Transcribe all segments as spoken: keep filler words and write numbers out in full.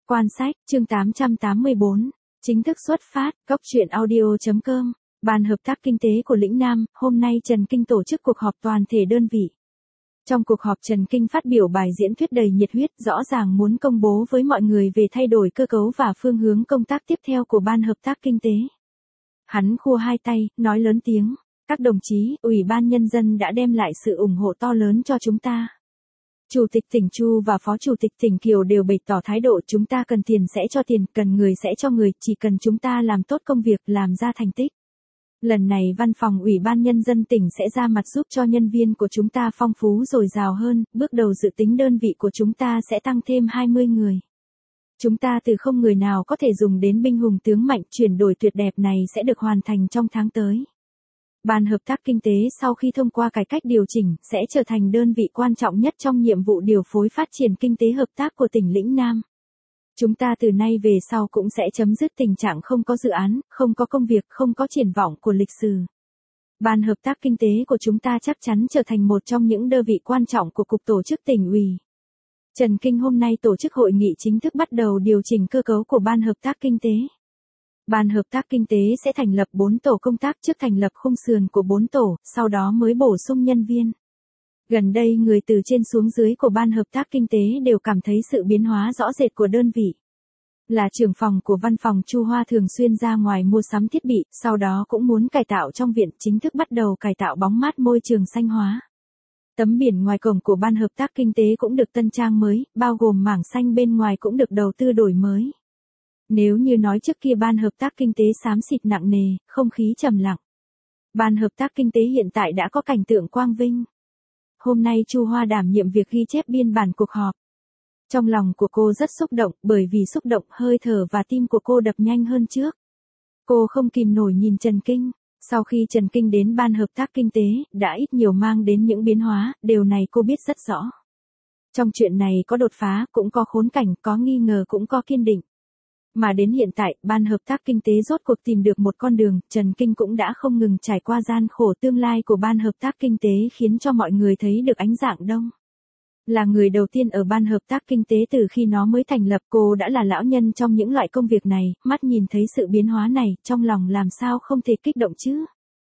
Quan sách, chương tám trăm tám mươi bốn, chính thức xuất phát, góc truyện audio.com, Ban Hợp tác Kinh tế của Lĩnh Nam, hôm nay Trần Kinh tổ chức cuộc họp toàn thể đơn vị. Trong cuộc họp Trần Kinh phát biểu bài diễn thuyết đầy nhiệt huyết, rõ ràng muốn công bố với mọi người về thay đổi cơ cấu và phương hướng công tác tiếp theo của Ban Hợp tác Kinh tế. Hắn khua hai tay, nói lớn tiếng, các đồng chí, Ủy ban Nhân dân đã đem lại sự ủng hộ to lớn cho chúng ta. Chủ tịch tỉnh Chu và Phó Chủ tịch tỉnh Kiều đều bày tỏ thái độ chúng ta cần tiền sẽ cho tiền, cần người sẽ cho người, chỉ cần chúng ta làm tốt công việc, làm ra thành tích. Lần này văn phòng Ủy ban Nhân dân tỉnh sẽ ra mặt giúp cho nhân viên của chúng ta phong phú dồi dào hơn, bước đầu dự tính đơn vị của chúng ta sẽ tăng thêm hai mươi người. Chúng ta từ không người nào có thể dùng đến binh hùng tướng mạnh, chuyển đổi tuyệt đẹp này sẽ được hoàn thành trong tháng tới. Ban Hợp tác Kinh tế sau khi thông qua cải cách điều chỉnh, sẽ trở thành đơn vị quan trọng nhất trong nhiệm vụ điều phối phát triển kinh tế hợp tác của tỉnh Lĩnh Nam. Chúng ta từ nay về sau cũng sẽ chấm dứt tình trạng không có dự án, không có công việc, không có triển vọng của lịch sử. Ban Hợp tác Kinh tế của chúng ta chắc chắn trở thành một trong những đơn vị quan trọng của Cục Tổ chức Tỉnh ủy. Trần Kinh hôm nay tổ chức hội nghị chính thức bắt đầu điều chỉnh cơ cấu của Ban Hợp tác Kinh tế. Ban Hợp tác Kinh tế sẽ thành lập bốn tổ công tác, trước thành lập khung sườn của bốn tổ, sau đó mới bổ sung nhân viên. Gần đây người từ trên xuống dưới của Ban Hợp tác Kinh tế đều cảm thấy sự biến hóa rõ rệt của đơn vị. Là trưởng phòng của văn phòng Chu Hoa thường xuyên ra ngoài mua sắm thiết bị, sau đó cũng muốn cải tạo trong viện, chính thức bắt đầu cải tạo bóng mát môi trường xanh hóa. Tấm biển ngoài cổng của Ban Hợp tác Kinh tế cũng được tân trang mới, bao gồm mảng xanh bên ngoài cũng được đầu tư đổi mới. Nếu như nói trước kia Ban Hợp tác Kinh tế xám xịt nặng nề, không khí trầm lặng. Ban Hợp tác Kinh tế hiện tại đã có cảnh tượng quang vinh. Hôm nay Chu Hoa đảm nhiệm việc ghi chép biên bản cuộc họp. Trong lòng của cô rất xúc động, bởi vì xúc động hơi thở và tim của cô đập nhanh hơn trước. Cô không kìm nổi nhìn Trần Kinh. Sau khi Trần Kinh đến Ban Hợp tác Kinh tế, đã ít nhiều mang đến những biến hóa, điều này cô biết rất rõ. Trong chuyện này có đột phá, cũng có khốn cảnh, có nghi ngờ cũng có kiên định. Mà đến hiện tại, Ban Hợp tác Kinh tế rốt cuộc tìm được một con đường, Trần Kinh cũng đã không ngừng trải qua gian khổ, tương lai của Ban Hợp tác Kinh tế khiến cho mọi người thấy được ánh dạng đông. Là người đầu tiên ở Ban Hợp tác Kinh tế từ khi nó mới thành lập, cô đã là lão nhân trong những loại công việc này, mắt nhìn thấy sự biến hóa này, trong lòng làm sao không thể kích động chứ.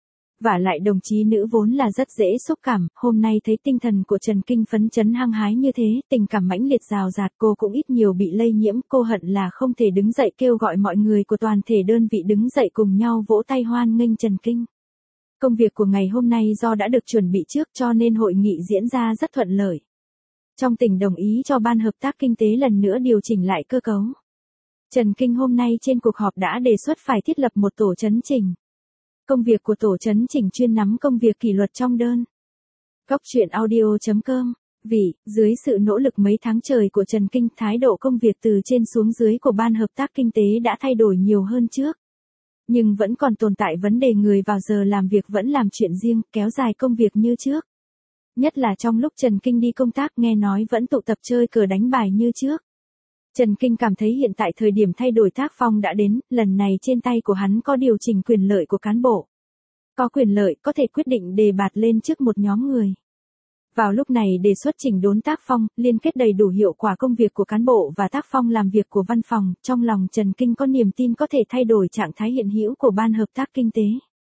Vả lại đồng chí nữ vốn là rất dễ xúc cảm, hôm nay thấy tinh thần của Trần Kinh phấn chấn hăng hái như thế, tình cảm mãnh liệt rào rạt, cô cũng ít nhiều bị lây nhiễm, cô hận là không thể đứng dậy kêu gọi mọi người của toàn thể đơn vị đứng dậy cùng nhau vỗ tay hoan nghênh Trần Kinh. Công việc của ngày hôm nay do đã được chuẩn bị trước cho nên hội nghị diễn ra rất thuận lợi. Trong tỉnh đồng ý cho Ban Hợp tác Kinh tế lần nữa điều chỉnh lại cơ cấu. Trần Kinh hôm nay trên cuộc họp đã đề xuất phải thiết lập một tổ chấn chỉnh. Công việc của tổ chấn chỉnh chuyên nắm công việc kỷ luật trong đơn. Góc truyện audio.com, vì, dưới sự nỗ lực mấy tháng trời của Trần Kinh, thái độ công việc từ trên xuống dưới của Ban Hợp tác Kinh tế đã thay đổi nhiều hơn trước. Nhưng vẫn còn tồn tại vấn đề người vào giờ làm việc vẫn làm chuyện riêng, kéo dài công việc như trước. Nhất là trong lúc Trần Kinh đi công tác nghe nói vẫn tụ tập chơi cờ đánh bài như trước. Trần Kinh cảm thấy hiện tại thời điểm thay đổi tác phong đã đến, lần này trên tay của hắn có điều chỉnh quyền lợi của cán bộ. Có quyền lợi có thể quyết định đề bạt lên trước một nhóm người. Vào lúc này đề xuất chỉnh đốn tác phong, liên kết đầy đủ hiệu quả công việc của cán bộ và tác phong làm việc của văn phòng, trong lòng Trần Kinh có niềm tin có thể thay đổi trạng thái hiện hữu của Ban Hợp tác Kinh tế.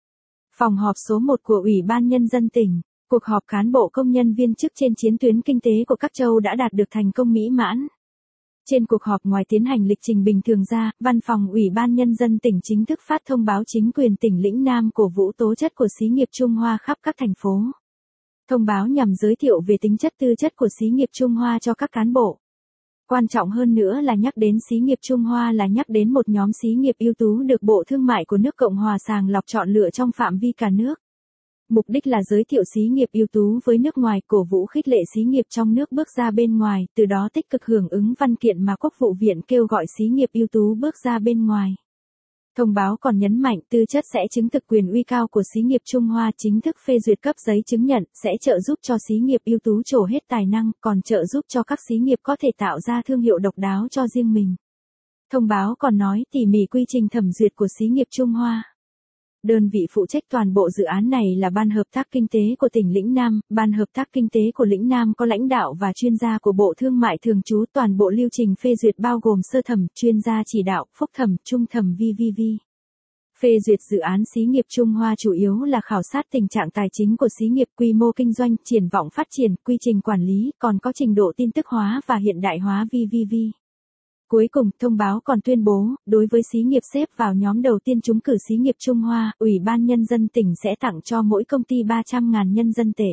Phòng họp số một của Ủy ban Nhân dân tỉnh. Cuộc họp cán bộ công nhân viên chức trên chiến tuyến kinh tế của các châu đã đạt được thành công mỹ mãn. Trên cuộc họp ngoài tiến hành lịch trình bình thường ra, Văn phòng Ủy ban Nhân dân tỉnh chính thức phát thông báo chính quyền tỉnh Lĩnh Nam cổ vũ tố chất của xí nghiệp Trung Hoa khắp các thành phố. Thông báo nhằm giới thiệu về tính chất tư chất của xí nghiệp Trung Hoa cho các cán bộ. Quan trọng hơn nữa là nhắc đến xí nghiệp Trung Hoa là nhắc đến một nhóm xí nghiệp ưu tú được Bộ Thương mại của nước Cộng hòa sàng lọc chọn lựa trong phạm vi cả nước. Mục đích là giới thiệu xí nghiệp ưu tú với nước ngoài, cổ vũ khích lệ xí nghiệp trong nước bước ra bên ngoài, từ đó tích cực hưởng ứng văn kiện mà Quốc vụ viện kêu gọi xí nghiệp ưu tú bước ra bên ngoài. Thông báo còn nhấn mạnh tư chất sẽ chứng thực quyền uy cao của xí nghiệp Trung Hoa, chính thức phê duyệt cấp giấy chứng nhận, sẽ trợ giúp cho xí nghiệp ưu tú trổ hết tài năng, còn trợ giúp cho các xí nghiệp có thể tạo ra thương hiệu độc đáo cho riêng mình. Thông báo còn nói tỉ mỉ quy trình thẩm duyệt của xí nghiệp Trung Hoa. Đơn vị phụ trách toàn bộ dự án này là Ban Hợp tác Kinh tế của tỉnh Lĩnh Nam. Ban Hợp tác Kinh tế của Lĩnh Nam có lãnh đạo và chuyên gia của Bộ Thương mại thường trú, toàn bộ lưu trình phê duyệt bao gồm sơ thẩm, chuyên gia chỉ đạo, phúc thẩm, trung thẩm vê vê vê. Phê duyệt dự án xí nghiệp Trung Hoa chủ yếu là khảo sát tình trạng tài chính của xí nghiệp, quy mô kinh doanh, triển vọng phát triển, quy trình quản lý, còn có trình độ tin tức hóa và hiện đại hóa vê vê vê. Cuối cùng, thông báo còn tuyên bố, đối với xí nghiệp xếp vào nhóm đầu tiên trúng cử xí nghiệp Trung Hoa, Ủy ban Nhân dân tỉnh sẽ tặng cho mỗi công ty ba trăm nghìn nhân dân tệ.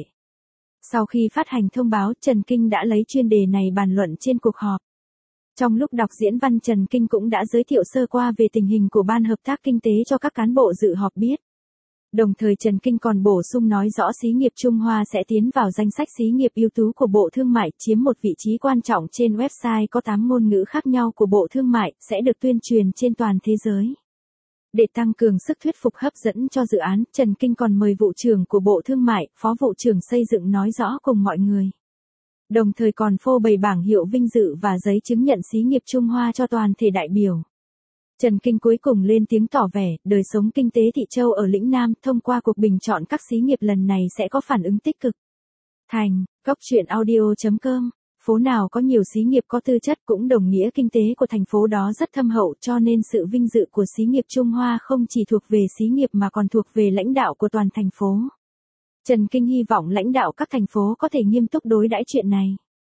Sau khi phát hành thông báo, Trần Kinh đã lấy chuyên đề này bàn luận trên cuộc họp. Trong lúc đọc diễn văn, Trần Kinh cũng đã giới thiệu sơ qua về tình hình của Ban Hợp tác Kinh tế cho các cán bộ dự họp biết. Đồng thời Trần Kinh còn bổ sung nói rõ xí nghiệp Trung Hoa sẽ tiến vào danh sách xí nghiệp ưu tú của Bộ Thương mại, chiếm một vị trí quan trọng trên website có tám ngôn ngữ khác nhau của Bộ Thương mại, sẽ được tuyên truyền trên toàn thế giới. Để tăng cường sức thuyết phục hấp dẫn cho dự án, Trần Kinh còn mời vụ trưởng của Bộ Thương mại, Phó vụ trưởng xây dựng nói rõ cùng mọi người. Đồng thời còn phô bày bảng hiệu vinh dự và giấy chứng nhận xí nghiệp Trung Hoa cho toàn thể đại biểu. Trần Kinh cuối cùng lên tiếng tỏ vẻ, đời sống kinh tế thị Châu ở Lĩnh Nam thông qua cuộc bình chọn các xí nghiệp lần này sẽ có phản ứng tích cực. Thành, góc truyện audio chấm com, phố nào có nhiều xí nghiệp có tư chất cũng đồng nghĩa kinh tế của thành phố đó rất thâm hậu, cho nên sự vinh dự của xí nghiệp Trung Hoa không chỉ thuộc về xí nghiệp mà còn thuộc về lãnh đạo của toàn thành phố. Trần Kinh hy vọng lãnh đạo các thành phố có thể nghiêm túc đối đãi chuyện này.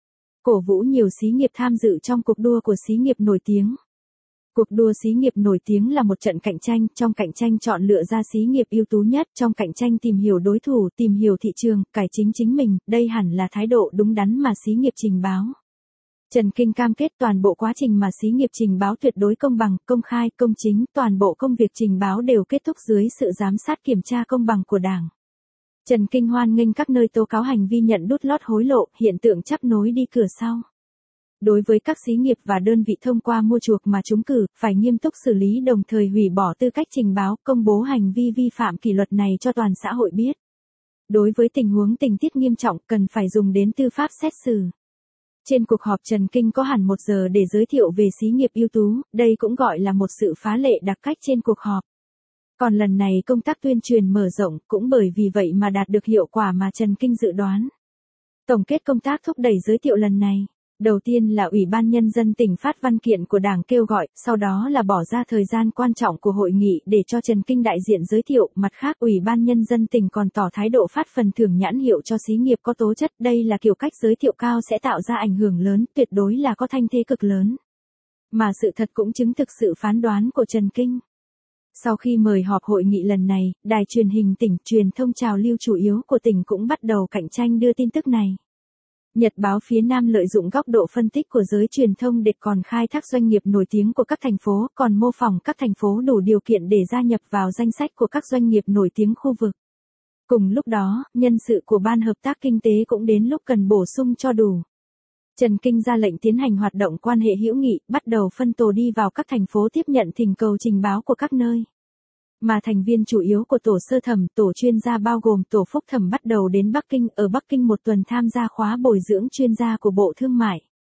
Cổ vũ nhiều xí nghiệp tham dự trong cuộc đua của xí nghiệp nổi tiếng. Cuộc đua xí nghiệp nổi tiếng là một trận cạnh tranh, trong cạnh tranh chọn lựa ra xí nghiệp ưu tú nhất, trong cạnh tranh tìm hiểu đối thủ, tìm hiểu thị trường, cải chính chính mình, đây hẳn là thái độ đúng đắn mà xí nghiệp trình báo. Trần Kinh cam kết toàn bộ quá trình mà xí nghiệp trình báo tuyệt đối công bằng, công khai, công chính, toàn bộ công việc trình báo đều kết thúc dưới sự giám sát kiểm tra công bằng của Đảng. Trần Kinh hoan nghênh các nơi tố cáo hành vi nhận đút lót hối lộ, hiện tượng chấp nối đi cửa sau. Đối với các xí nghiệp và đơn vị thông qua mua chuộc mà trúng cử, phải nghiêm túc xử lý đồng thời hủy bỏ tư cách trình báo, công bố hành vi vi phạm kỷ luật này cho toàn xã hội biết. Đối với tình huống tình tiết nghiêm trọng, cần phải dùng đến tư pháp xét xử. Trên cuộc họp Trần Kinh có hẳn một giờ để giới thiệu về xí nghiệp ưu tú, đây cũng gọi là một sự phá lệ đặc cách trên cuộc họp. Còn lần này công tác tuyên truyền mở rộng, cũng bởi vì vậy mà đạt được hiệu quả mà Trần Kinh dự đoán. Tổng kết công tác thúc đẩy giới thiệu lần này. Đầu tiên là Ủy ban Nhân dân tỉnh phát văn kiện của Đảng kêu gọi, sau đó là bỏ ra thời gian quan trọng của hội nghị để cho Trần Kinh đại diện giới thiệu. Mặt khác, Ủy ban Nhân dân tỉnh còn tỏ thái độ phát phần thưởng nhãn hiệu cho xí nghiệp có tố chất. Đây là kiểu cách giới thiệu cao sẽ tạo ra ảnh hưởng lớn, tuyệt đối là có thanh thế cực lớn. Mà sự thật cũng chứng thực sự phán đoán của Trần Kinh. Sau khi mời họp hội nghị lần này, đài truyền hình tỉnh, truyền thông trào lưu chủ yếu của tỉnh cũng bắt đầu cạnh tranh đưa tin tức này. Nhật báo phía Nam lợi dụng góc độ phân tích của giới truyền thông để còn khai thác doanh nghiệp nổi tiếng của các thành phố, còn mô phỏng các thành phố đủ điều kiện để gia nhập vào danh sách của các doanh nghiệp nổi tiếng khu vực. Cùng lúc đó, nhân sự của Ban Hợp tác Kinh tế cũng đến lúc cần bổ sung cho đủ. Trần Kinh ra lệnh tiến hành hoạt động quan hệ hữu nghị, bắt đầu phân tổ đi vào các thành phố tiếp nhận thỉnh cầu trình báo của các nơi. Mà thành viên chủ yếu của tổ sơ thẩm, tổ chuyên gia bao gồm tổ phúc thẩm bắt đầu đến Bắc Kinh, ở Bắc Kinh một tuần tham gia khóa bồi dưỡng chuyên gia của Bộ Thương mại.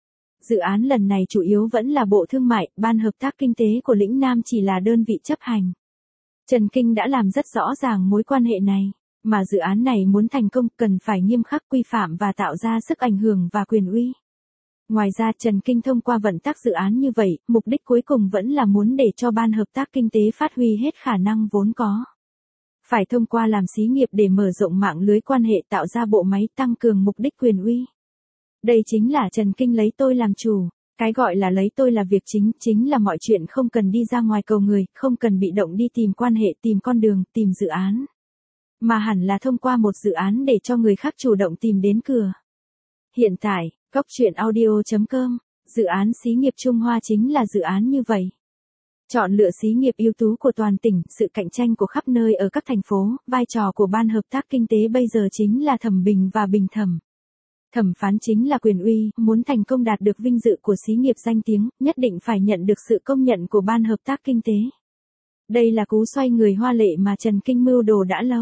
Dự án lần này chủ yếu vẫn là Bộ Thương mại, Ban Hợp tác Kinh tế của Lĩnh Nam chỉ là đơn vị chấp hành. Trần Kinh đã làm rất rõ ràng mối quan hệ này, mà dự án này muốn thành công cần phải nghiêm khắc quy phạm và tạo ra sức ảnh hưởng và quyền uy. Ngoài ra Trần Kinh thông qua vận tác dự án như vậy, mục đích cuối cùng vẫn là muốn để cho Ban Hợp tác Kinh tế phát huy hết khả năng vốn có. Phải thông qua làm xí nghiệp để mở rộng mạng lưới quan hệ tạo ra bộ máy tăng cường mục đích quyền uy. Đây chính là Trần Kinh lấy tôi làm chủ. Cái gọi là lấy tôi là việc chính, chính là mọi chuyện không cần đi ra ngoài cầu người, không cần bị động đi tìm quan hệ, tìm con đường, tìm dự án. Mà hẳn là thông qua một dự án để cho người khác chủ động tìm đến cửa. Hiện tại, góc truyện audio chấm com, dự án xí nghiệp Trung Hoa chính là dự án như vậy. Chọn lựa xí nghiệp ưu tú của toàn tỉnh, sự cạnh tranh của khắp nơi ở các thành phố, vai trò của Ban Hợp tác Kinh tế bây giờ chính là thẩm bình và bình thẩm. Thẩm phán chính là quyền uy, muốn thành công đạt được vinh dự của xí nghiệp danh tiếng, nhất định phải nhận được sự công nhận của Ban Hợp tác Kinh tế. Đây là cú xoay người hoa lệ mà Trần Kinh mưu đồ đã lâu.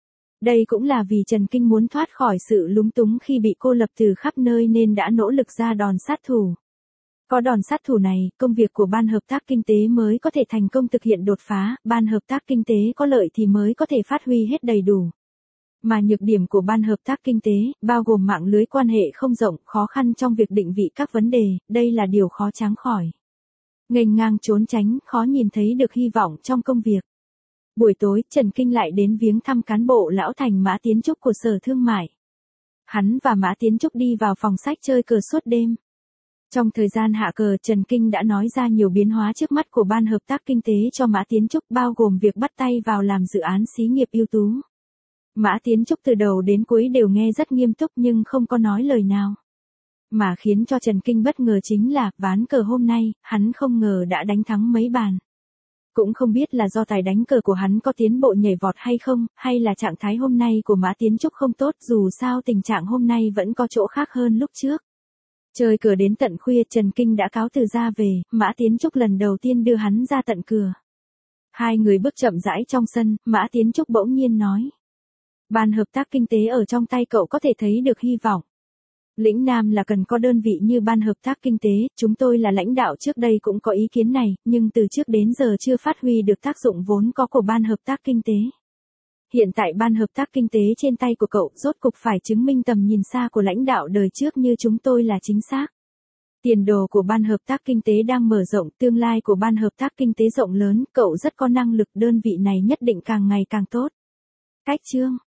Đây cũng là vì Trần Kinh muốn thoát khỏi sự lúng túng khi bị cô lập từ khắp nơi nên đã nỗ lực ra đòn sát thủ. Có đòn sát thủ này, công việc của ban hợp tác kinh tế mới có thể thành công thực hiện đột phá, ban hợp tác kinh tế có lợi thì mới có thể phát huy hết đầy đủ. Mà nhược điểm của ban hợp tác kinh tế, bao gồm mạng lưới quan hệ không rộng, khó khăn trong việc định vị các vấn đề, đây là điều khó tránh khỏi. Nghênh ngang trốn tránh, khó nhìn thấy được hy vọng trong công việc. Buổi tối, Trần Kinh lại đến viếng thăm cán bộ lão thành Mã Tiến Trúc của Sở Thương mại. Hắn và Mã Tiến Trúc đi vào phòng sách chơi cờ suốt đêm. Trong thời gian hạ cờ, Trần Kinh đã nói ra nhiều biến hóa trước mắt của ban hợp tác kinh tế cho Mã Tiến Trúc, bao gồm việc bắt tay vào làm dự án xí nghiệp ưu tú. Mã Tiến Trúc từ đầu đến cuối đều nghe rất nghiêm túc nhưng không có nói lời nào. Mà khiến cho Trần Kinh bất ngờ chính là, ván cờ hôm nay, hắn không ngờ đã đánh thắng mấy bàn. Cũng không biết là do tài đánh cờ của hắn có tiến bộ nhảy vọt hay không, hay là trạng thái hôm nay của Mã Tiến Trúc không tốt, dù sao tình trạng hôm nay vẫn có chỗ khác hơn lúc trước. Chơi cờ đến tận khuya, Trần Kinh đã cáo từ ra về, Mã Tiến Trúc lần đầu tiên đưa hắn ra tận cửa. Hai người bước chậm rãi trong sân, Mã Tiến Trúc bỗng nhiên nói. Ban hợp tác kinh tế ở trong tay cậu có thể thấy được hy vọng. Lĩnh Nam là cần có đơn vị như ban hợp tác kinh tế, chúng tôi là lãnh đạo trước đây cũng có ý kiến này, nhưng từ trước đến giờ chưa phát huy được tác dụng vốn có của ban hợp tác kinh tế. Hiện tại ban hợp tác kinh tế trên tay của cậu rốt cục phải chứng minh tầm nhìn xa của lãnh đạo đời trước như chúng tôi là chính xác. Tiền đồ của ban hợp tác kinh tế đang mở rộng, tương lai của ban hợp tác kinh tế rộng lớn, cậu rất có năng lực, đơn vị này nhất định càng ngày càng tốt. Cách chương